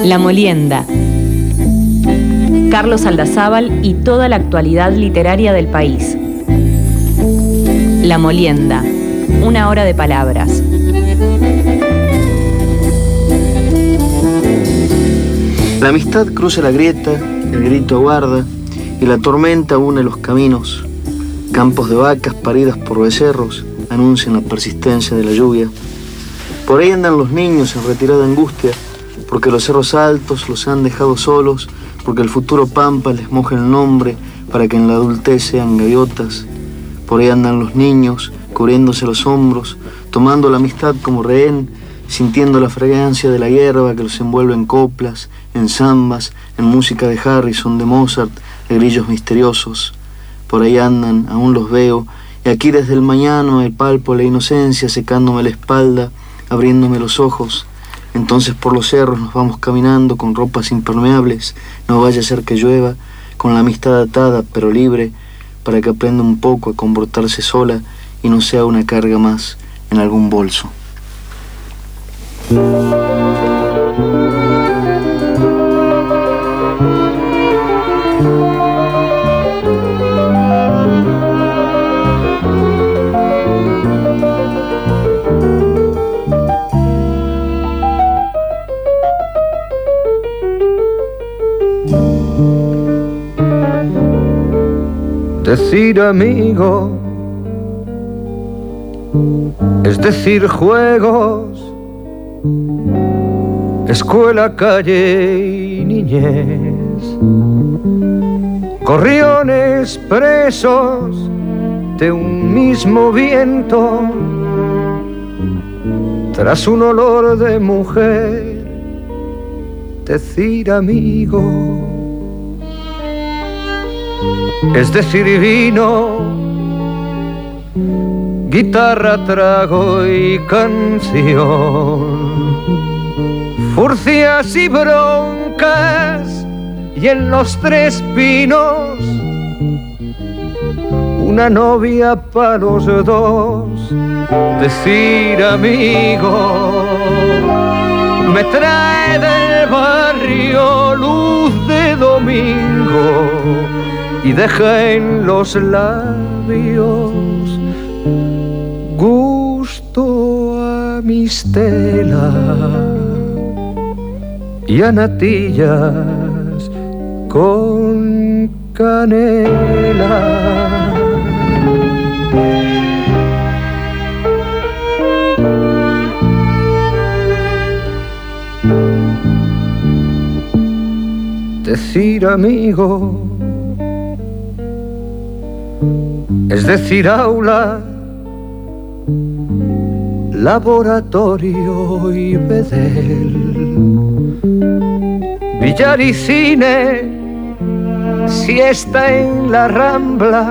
La Molienda. Carlos Aldazábal y toda la actualidad literaria del país. La Molienda. Una hora de palabras. La amistad cruza la grieta, el grito aguarda, y la tormenta une los caminos. Campos de vacas paridas por becerros anuncian la persistencia de la lluvia. Por ahí andan los niños en retirada angustia, porque los cerros altos los han dejado solos, porque el futuro pampa les moja el nombre para que en la adultez sean gaviotas. Por ahí andan los niños, cubriéndose los hombros, tomando la amistad como rehén, sintiendo la fragancia de la hierba que los envuelve en coplas, en zambas, en música de Harrison, de Mozart, de grillos misteriosos. Por ahí andan, aún los veo, y aquí desde el mañana me palpo la inocencia, secándome la espalda, abriéndome los ojos. Entonces por los cerros nos vamos caminando con ropas impermeables, no vaya a ser que llueva, con la amistad atada pero libre, para que aprenda un poco a comportarse sola y no sea una carga más en algún bolso. Decir amigo es decir juegos, escuela, calle y niñez, gorriones presos de un mismo viento, tras un olor de mujer. Decir amigo es decir vino, guitarra, trago y canción, furcias y broncas, y en los tres pinos una novia para los dos. Decir amigo me trae del barrio luz de domingo y deja en los labios gusto a mistela y a natillas con canela. Decir amigo es decir aula, laboratorio y bedel, billar y cine, siesta en las Ramblas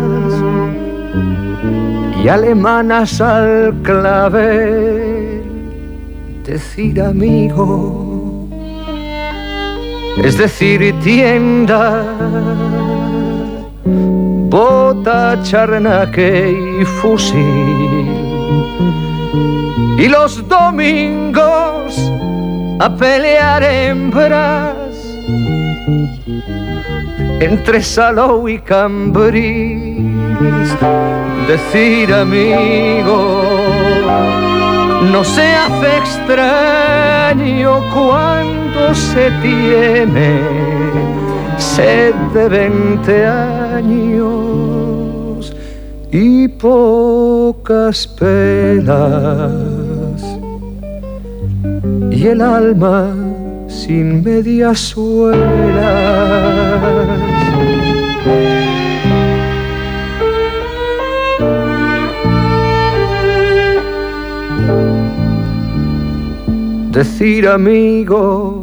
y alemanas al clavel. Decir amigo es decir tienda, bota, charnaque y fusil, y los domingos a pelear hembras entre Salou y Cambrils. Decir amigo no se hace extraño cuando se tiene sed de 20 años y pocas penas, y el alma sin medias suelas. Decir amigo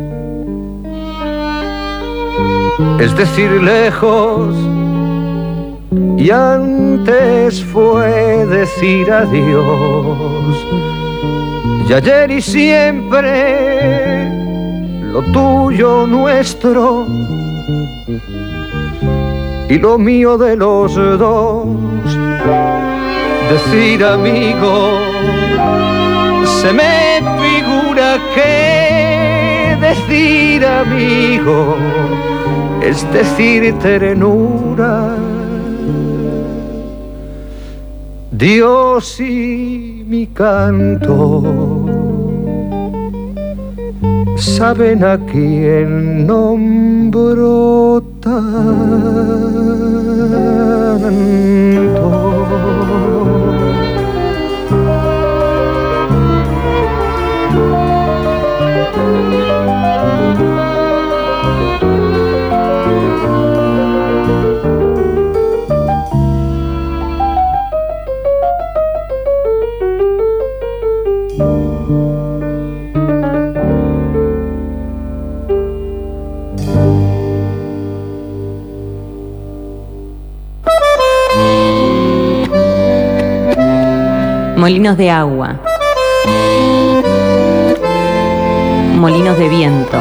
es decir lejos, y antes fue decir adiós, y ayer y siempre lo tuyo nuestro y lo mío de los dos. Decir amigo se me figura que decir amigo, es decir ternura. Dios y mi canto saben a quién nombro tanto. Molinos de agua, molinos de viento,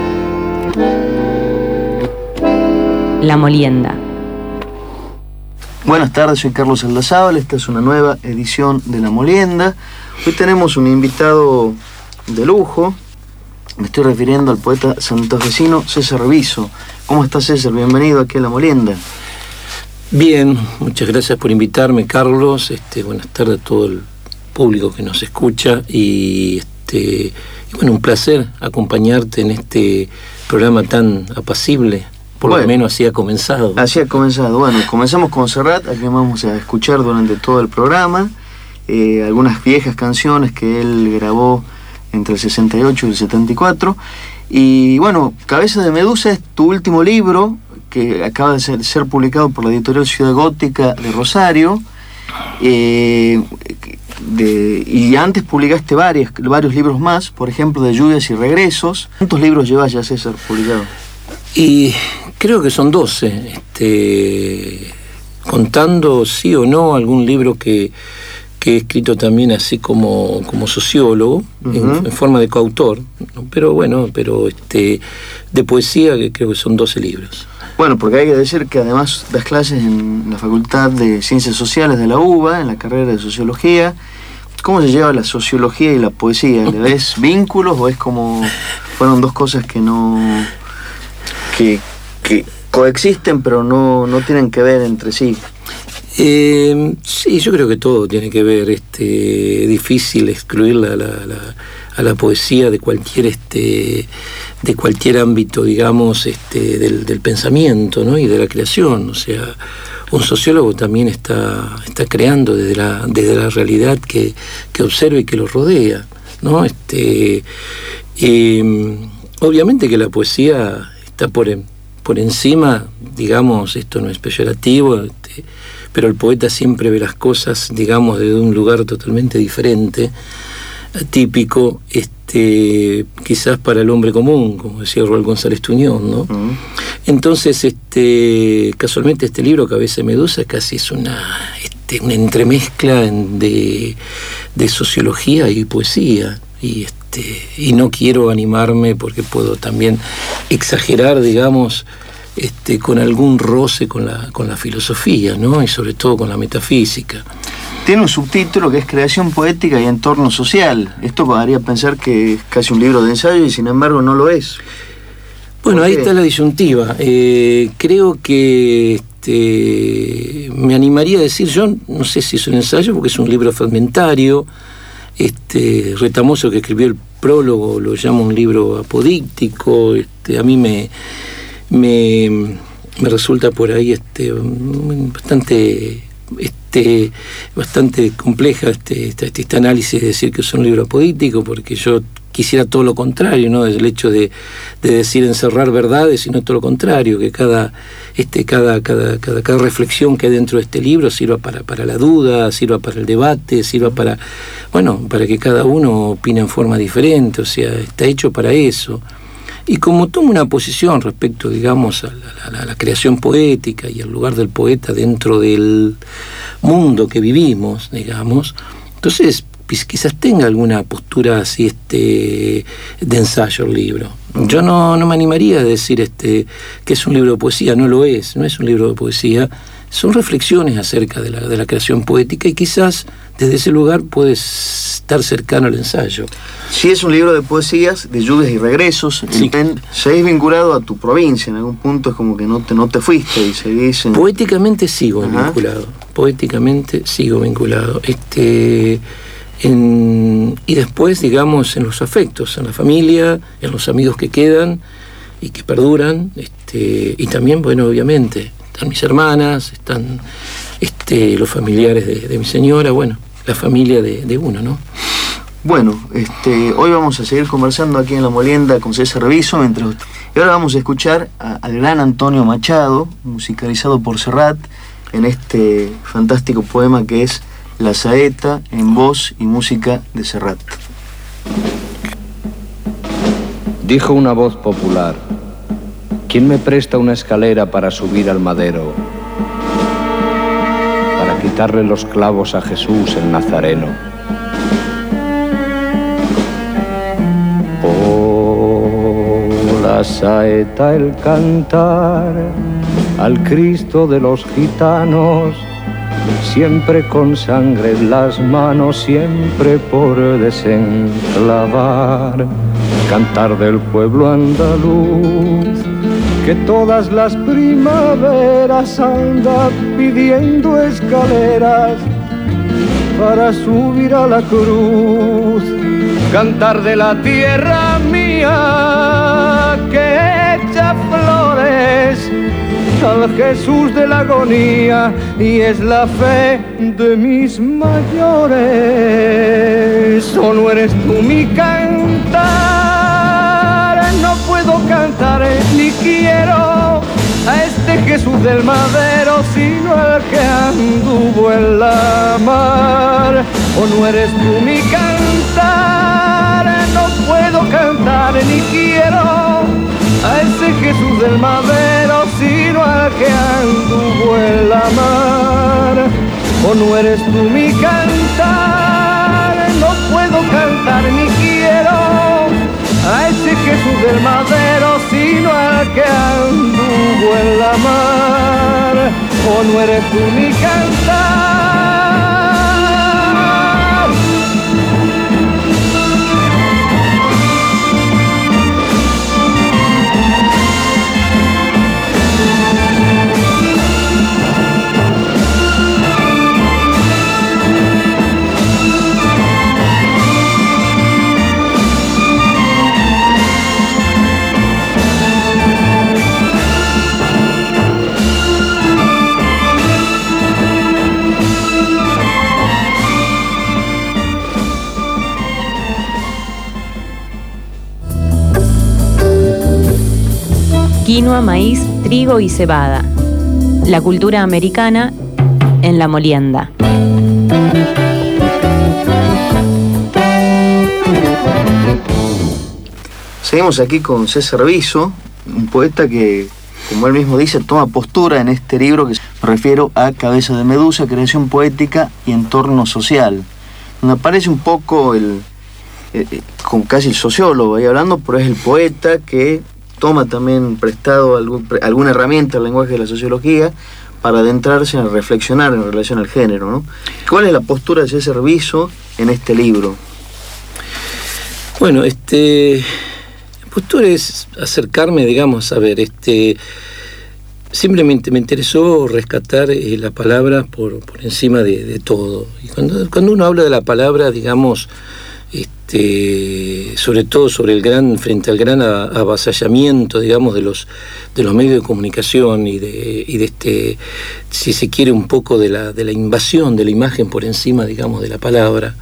La Molienda. Buenas tardes, soy Carlos Aldazábal, esta es una nueva edición de La Molienda. Hoy tenemos un invitado de lujo, me estoy refiriendo al poeta santafesino César Viso. ¿Cómo estás, César? Bienvenido aquí a La Molienda. Bien, muchas gracias por invitarme, Carlos. Buenas tardes a todo el público que nos escucha y bueno, un placer acompañarte en este programa tan apacible. Por lo menos así ha comenzado. Así ha comenzado. Bueno, comenzamos con Serrat, a quien vamos a escuchar durante todo el programa. Algunas viejas canciones que él grabó entre el 68 y el 74. Y bueno, Cabeza de Medusa es tu último libro, que acaba de ser publicado por la editorial Ciudad Gótica de Rosario. Y antes publicaste varios libros más, por ejemplo, de Lluvias y Regresos. ¿Cuántos libros llevas ya, César, publicados? Y creo que son 12, contando sí o no algún libro que he escrito también así como sociólogo, en forma de coautor, ¿no? Pero de poesía, que creo que son 12 libros. Bueno, porque hay que decir que además das clases en la Facultad de Ciencias Sociales de la UBA, en la carrera de Sociología. ¿Cómo se lleva la sociología y la poesía? ¿Le ves vínculos o es como fueron dos cosas que coexisten pero no tienen que ver entre sí? Sí, yo creo que todo tiene que ver. Es difícil excluir a la poesía de cualquier ámbito, digamos, del pensamiento, ¿no? Y de la creación. O sea, un sociólogo también está creando desde la realidad que observa y que lo rodea, ¿no? Obviamente que la poesía está por encima, digamos, esto no es peyorativo, pero el poeta siempre ve las cosas, digamos, desde un lugar totalmente diferente, atípico, quizás para el hombre común, como decía Raúl González Tuñón, ¿no? Entonces, casualmente este libro, Cabeza de Medusa, casi es una entremezcla de sociología y poesía, y no quiero animarme porque puedo también exagerar, digamos, con algún roce con la filosofía, ¿no? Y sobre todo con la metafísica. Tiene un subtítulo que es Creación Poética y Entorno Social. Esto haría pensar que es casi un libro de ensayo y sin embargo no lo es. Bueno, ahí está la disyuntiva. Creo que me animaría a decir, yo no sé si es un ensayo porque es un libro fragmentario. Retamoso, que escribió el prólogo, lo llama un libro apodíctico. A mí me resulta por ahí bastante compleja este análisis de decir que es un libro apodíctico, porque yo quisiera todo lo contrario, ¿no? El hecho de decir encerrar verdades, sino todo lo contrario, que cada reflexión que hay dentro de este libro sirva para la duda, sirva para el debate, sirva para que cada uno opine en forma diferente. O sea, está hecho para eso. Y como tomo una posición respecto, digamos, a la creación poética y al lugar del poeta dentro del mundo que vivimos, digamos, entonces quizás tenga alguna postura así de ensayo el libro. Yo no me animaría a decir que es un libro de poesía, no es un libro de poesía, son reflexiones acerca de la creación poética, y quizás desde ese lugar puedes estar cercano al ensayo. Sí, es un libro de poesías, de lluvias y regresos. Sí. Seguís vinculado a tu provincia, en algún punto es como que no te fuiste y seguís en... Poéticamente sigo vinculado, y después, digamos, en los afectos, en la familia, en los amigos que quedan y que perduran, y también, bueno, obviamente, están mis hermanas, están los familiares de mi señora, bueno, la familia de uno, ¿no? Bueno, hoy vamos a seguir conversando aquí en La Molienda con César Rizo, y ahora vamos a escuchar al gran Antonio Machado, musicalizado por Serrat, en este fantástico poema que es La Saeta, en voz y música de Serrat. Dijo una voz popular: ¿quién me presta una escalera para subir al madero? Para quitarle los clavos a Jesús el Nazareno. Oh, la saeta, el cantar al Cristo de los gitanos, siempre con sangre en las manos, siempre por desenclavar. Cantar del pueblo andaluz, que todas las primaveras anda pidiendo escaleras para subir a la cruz. Cantar de la tierra mía, que echa flores al Jesús de la agonía, y es la fe de mis mayores. ¿O no eres tú mi cantar? No puedo cantar ni quiero a este Jesús del madero, sino al que anduvo en la mar. ¿O no eres tú mi cantar? No puedo cantar ni quiero a ese Jesús del madero, sino al que anduvo en la mar. ¿O no eres tú mi cantar? No puedo cantar ni quiero a ese Jesús del madero, sino al que anduvo en la mar. ¿O no eres tú mi cantar? Quinoa, maíz, trigo y cebada. La cultura americana en La Molienda. Seguimos aquí con César Rizo, un poeta que, como él mismo dice, toma postura en este libro que me refiero a Cabeza de Medusa, creación poética y entorno social, donde aparece un poco con casi el sociólogo ahí hablando, pero es el poeta que toma también prestado alguna herramienta del lenguaje de la sociología para adentrarse a reflexionar en relación al género, ¿no? ¿Cuál es la postura de César Rizo en este libro? Bueno, la postura es acercarme, digamos, a ver, simplemente me interesó rescatar la palabra por encima de todo. Y cuando uno habla de la palabra, digamos, sobre todo frente al gran avasallamiento, digamos, de los medios de comunicación y de si se quiere, un poco de la invasión de la imagen por encima, digamos, de la palabra,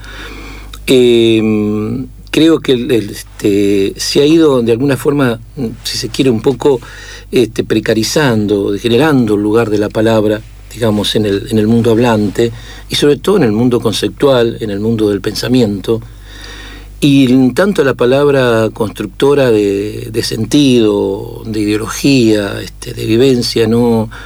creo que se ha ido de alguna forma, si se quiere, un poco precarizando, degenerando el lugar de la palabra, digamos, en el mundo hablante, y sobre todo en el mundo conceptual, en el mundo del pensamiento. Y tanto la palabra constructora de sentido, de ideología, de vivencia, no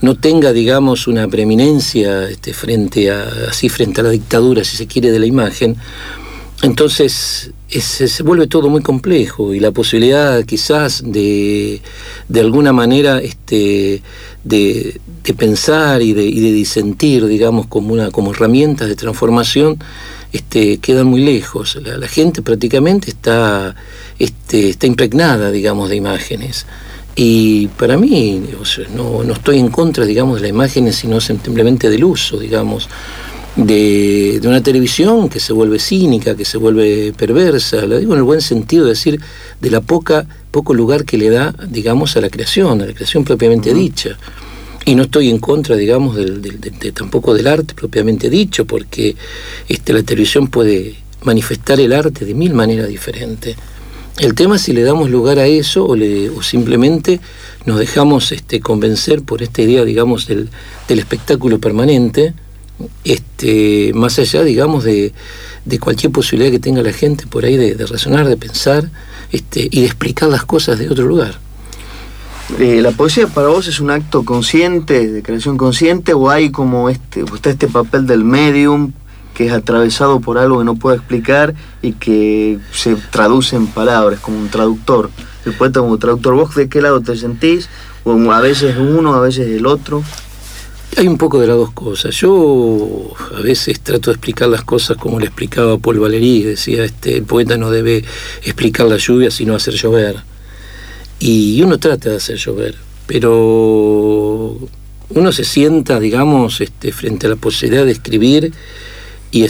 no tenga, digamos, una preeminencia frente a la dictadura, si se quiere, de la imagen, entonces se vuelve todo muy complejo, y la posibilidad quizás de alguna manera de pensar y de disentir, digamos, como herramientas de transformación, quedan muy lejos. La gente prácticamente está impregnada, digamos, de imágenes. Y para mí, no estoy en contra, digamos, de las imágenes, sino simplemente del uso, digamos, de una televisión que se vuelve cínica, que se vuelve perversa, lo digo en el buen sentido, de decir, de la poco lugar que le da, digamos, a la creación propiamente dicha. Y no estoy en contra, digamos, tampoco del arte propiamente dicho, porque la televisión puede manifestar el arte de 1000 maneras diferentes. El tema es si le damos lugar a eso o simplemente nos dejamos convencer por esta idea, digamos, del espectáculo permanente, más allá, digamos, de cualquier posibilidad que tenga la gente por ahí de razonar, de pensar y de explicar las cosas de otro lugar. ¿La poesía para vos es un acto consciente, de creación consciente, o hay como está este papel del medium que es atravesado por algo que no puedo explicar y que se traduce en palabras, como un traductor? El poeta como traductor, ¿vos de qué lado te sentís? O a veces uno, a veces el otro. Hay un poco de las dos cosas. Yo a veces trato de explicar las cosas como le explicaba Paul Valéry, decía, el poeta no debe explicar la lluvia sino hacer llover. Y uno trata de hacer llover, pero uno se sienta, digamos, frente a la posibilidad de escribir y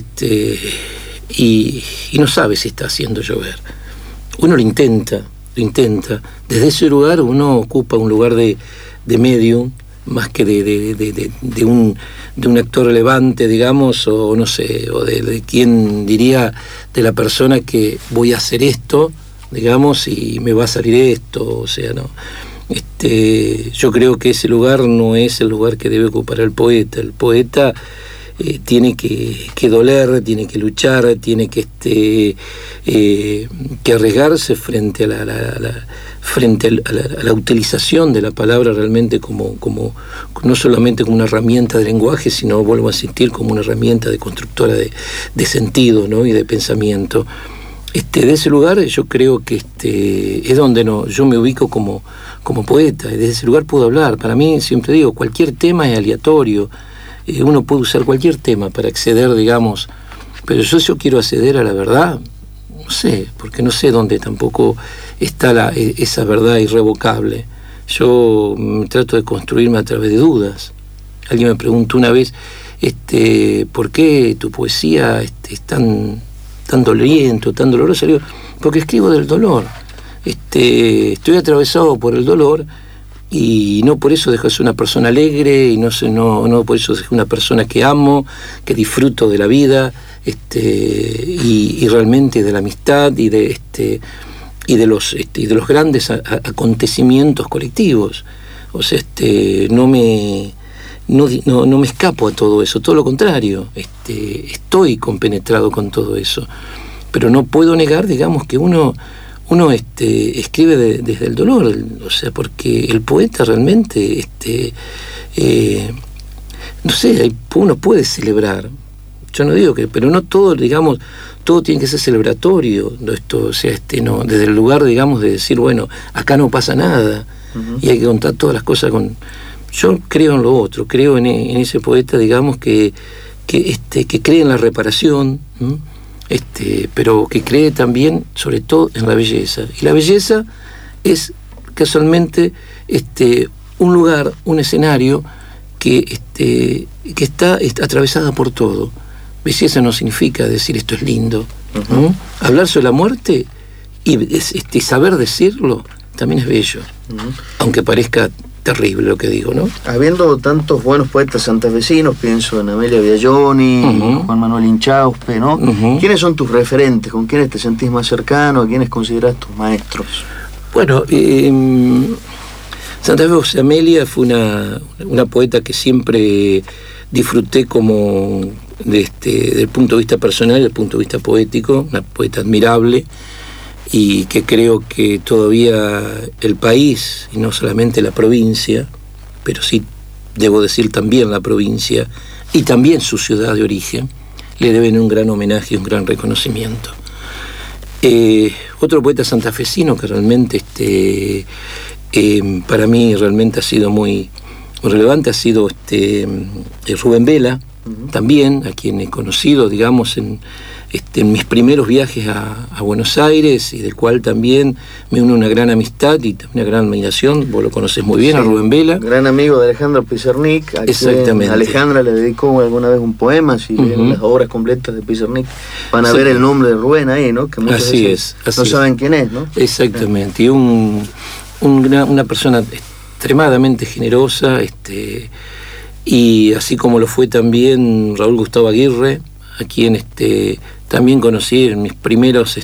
no sabe si está haciendo llover. Uno lo intenta. Desde ese lugar uno ocupa un lugar de medium, más que de un actor relevante, digamos, o no sé, o de quien diría, de la persona que voy a hacer esto, digamos, y me va a salir esto, o sea, no. Yo creo que ese lugar no es el lugar que debe ocupar el poeta. El poeta tiene que doler, tiene que luchar, tiene que arriesgarse frente a la utilización de la palabra realmente como no solamente como una herramienta de lenguaje, sino, vuelvo a insistir, como una herramienta de constructora de sentido, ¿no? Y de pensamiento. De ese lugar yo creo que es donde yo me ubico como poeta, y desde ese lugar puedo hablar. Para mí, siempre digo, cualquier tema es aleatorio, uno puede usar cualquier tema para acceder, digamos, pero yo quiero acceder a la verdad, no sé, porque no sé dónde tampoco está esa verdad irrevocable. Yo trato de construirme a través de dudas. Alguien me preguntó una vez, ¿por qué tu poesía es tan doloriento, tan doloroso? Digo, porque escribo del dolor. Estoy atravesado por el dolor, y no por eso dejo de ser una persona alegre, y no por eso dejo una persona que amo, que disfruto de la vida, y realmente de la amistad y de los grandes acontecimientos colectivos. O sea, no me escapo a todo eso, todo lo contrario, estoy compenetrado con todo eso, pero no puedo negar, digamos, que uno escribe desde el dolor, o sea, porque el poeta realmente, no sé, uno puede celebrar, yo no digo que, pero no todo, digamos, todo tiene que ser celebratorio, o sea, no, desde el lugar, digamos, de decir, bueno, acá no pasa nada, y hay que contar todas las cosas con... Yo creo en lo otro, creo en ese poeta, digamos, que cree en la reparación, pero que cree también, sobre todo, en la belleza. Y la belleza es casualmente un lugar, un escenario que está atravesada por todo. Belleza no significa decir esto es lindo. Hablar sobre la muerte y saber decirlo también es bello, aunque parezca terrible lo que digo, ¿no? Habiendo tantos buenos poetas santafesinos, pienso en Amelia Biagioni, Juan Manuel Inchauspe, ¿no? ¿Quiénes son tus referentes? ¿Con quiénes te sentís más cercano? ¿A quiénes considerás tus maestros? Bueno, Santa Fe José Amelia fue una poeta que siempre disfruté como desde el punto de vista personal y desde el punto de vista poético, una poeta admirable, y que creo que todavía el país, y no solamente la provincia, pero sí debo decir también la provincia y también su ciudad de origen, le deben un gran homenaje y un gran reconocimiento. Otro poeta santafesino que realmente para mí realmente ha sido muy relevante ha sido Rubén Vela, también, a quien he conocido, digamos, en mis primeros viajes a Buenos Aires, y del cual también me une una gran amistad y una gran admiración. Vos lo conocés muy bien, sí, a Rubén Vela. Gran amigo de Alejandro Pizarnik. Exactamente. Alejandra le dedicó alguna vez un poema, si leen las obras completas de Pizarnik, van a ver el nombre de Rubén ahí, ¿no? Que muchas veces no saben quién es, ¿no? Exactamente. Y una persona extremadamente generosa, y así como lo fue también Raúl Gustavo Aguirre, a quien también conocí en mis primeros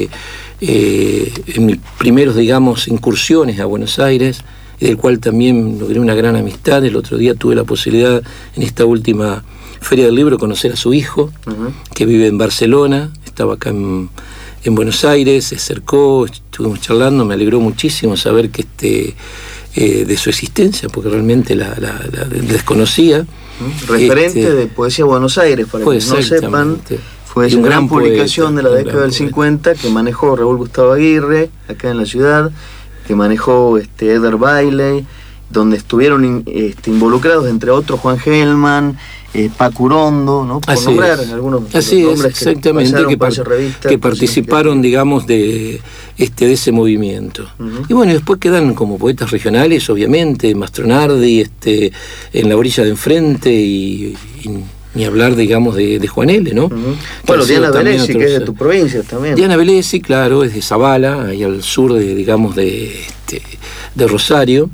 digamos incursiones a Buenos Aires, y del cual también logré una gran amistad. El otro día tuve la posibilidad, en esta última Feria del Libro, conocer a su hijo, que vive en Barcelona, estaba acá en Buenos Aires, se acercó, estuvimos charlando, me alegró muchísimo saber que de su existencia, porque realmente la desconocía. Referente de Poesía Buenos Aires, para quienes no sepan, fue una gran publicación poeta, de la década del 50 que manejó Raúl Gustavo Aguirre acá en la ciudad, que manejó Eder Bailey, donde estuvieron involucrados, entre otros, Juan Gelman, Paco Urondo, ¿no? Por nombrar algunos nombres exactamente, que participaron, digamos, de ese movimiento. Y bueno, después quedan como poetas regionales, obviamente, Mastronardi, en La orilla de enfrente, y ni hablar, digamos, de Juan L., ¿no? Bueno, Diana Velesi, que es de tu provincia también. Diana Velesi, claro, es de Zabala, ahí al sur de Rosario.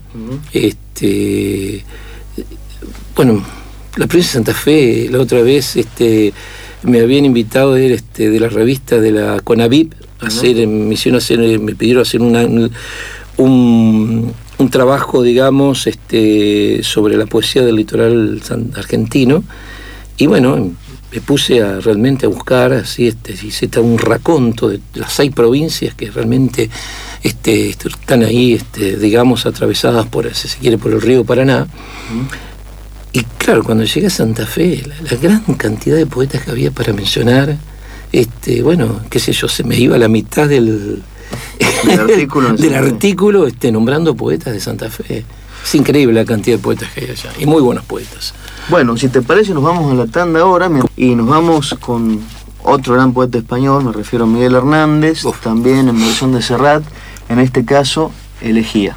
Bueno, la provincia de Santa Fe, la otra vez me habían invitado de la revista de la CONAVIP a me pidieron hacer un trabajo, digamos, sobre la poesía del litoral argentino. Y bueno, me puse realmente a buscar, así, hice un raconto de las 6 provincias que realmente están ahí, digamos, atravesadas si se quiere, por el río Paraná. Y claro, cuando llegué a Santa Fe, la gran cantidad de poetas que había para mencionar, bueno, qué sé yo, se me iba la mitad del artículo nombrando poetas de Santa Fe. Es increíble la cantidad de poetas que hay allá, y muy buenos poetas. Bueno, si te parece, nos vamos a la tanda ahora, y nos vamos con otro gran poeta español, me refiero a Miguel Hernández, también en versión de Serrat, en este caso, Elegía.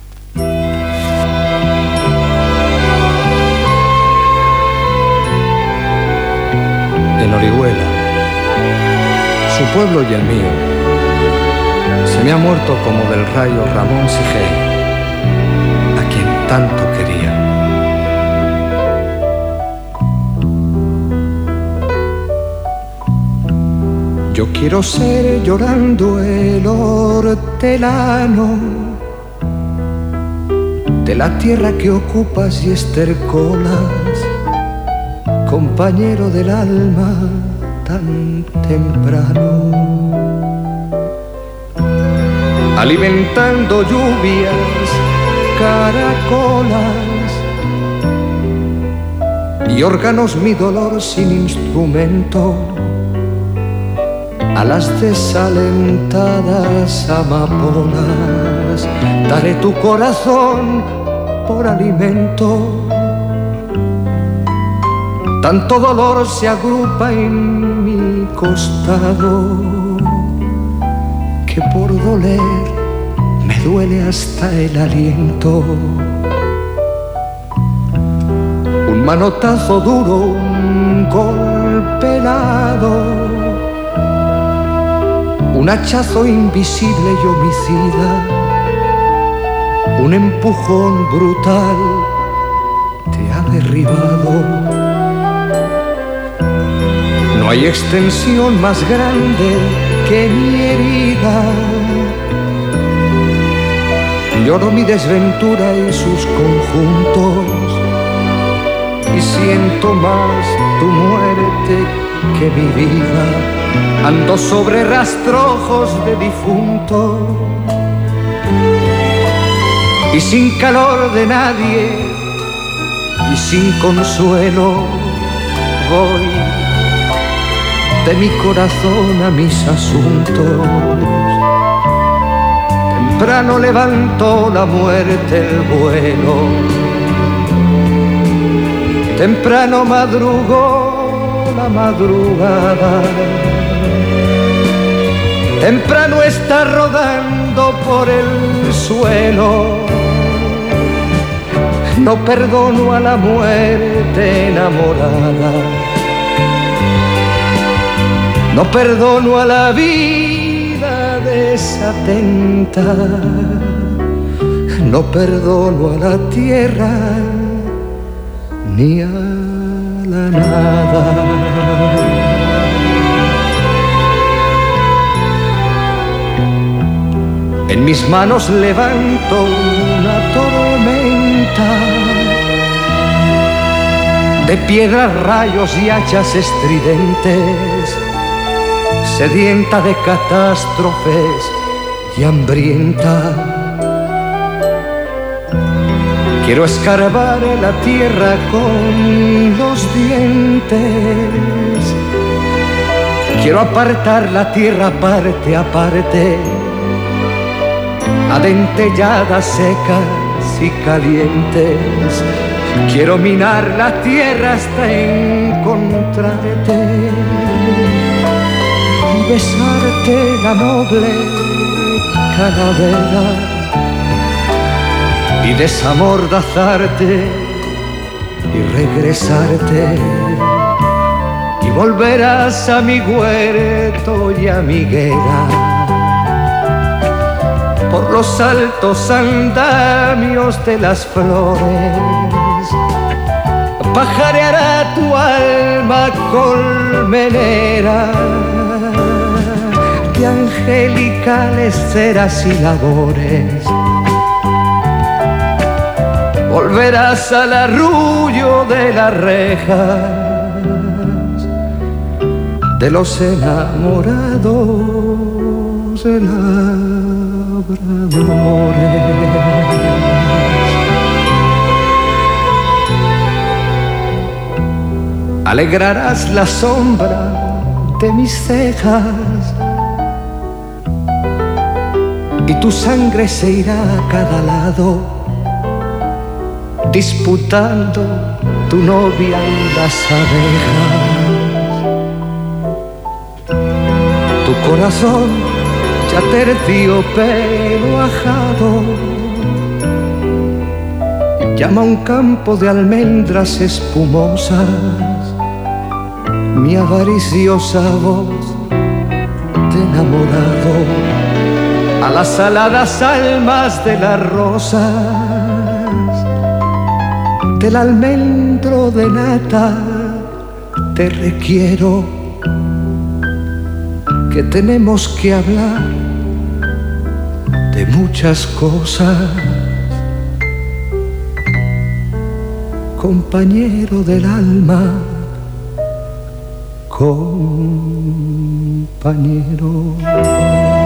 En Orihuela, su pueblo y el mío, se me ha muerto como del rayo Ramón Sigel, a quien tanto quería. Yo quiero ser llorando el hortelano de la tierra que ocupas y estercolas, compañero del alma tan temprano, alimentando lluvias, caracolas y órganos mi dolor sin instrumento, a las desalentadas amapolas daré tu corazón por alimento. Tanto dolor se agrupa en mi costado que por doler me duele hasta el aliento. Un manotazo duro, un golpe helado, un hachazo invisible y homicida, un empujón brutal te ha derribado. No hay extensión más grande que mi herida. Lloro mi desventura y sus conjuntos, y siento más tu muerte que mi vida. Ando sobre rastrojos de difunto y sin calor de nadie, y sin consuelo voy de mi corazón a mis asuntos. Temprano levantó la muerte el vuelo, temprano madrugó la madrugada, temprano está rodando por el suelo. No perdono a la muerte enamorada, no perdono a la vida desatenta, no perdono a la tierra ni a la nada. En mis manos levanto una tormenta de piedras, rayos y hachas estridentes, sedienta de catástrofes y hambrienta. Quiero escarbar la tierra con los dientes, quiero apartar la tierra parte a parte, adentelladas, secas y calientes. Quiero minar la tierra hasta encontrarte y besarte la noble calavera y desamordazarte y regresarte, y volverás a mi huerto y a mi higuera, por los altos andamios de las flores. Pajareará tu alma colmenera de angelicales ceras y labores. Volverás al arrullo de las rejas de los enamorados labradores. Alegrarás la sombra de mis cejas y tu sangre se irá a cada lado, disputando tu novia en las abejas. Tu corazón ya terciopelo ajado llama a un campo de almendras espumosas mi avariciosa voz de enamorado, a las aladas almas de las rosas, del almendro de nata te requiero, que tenemos que hablar de muchas cosas, compañero del alma, compañero.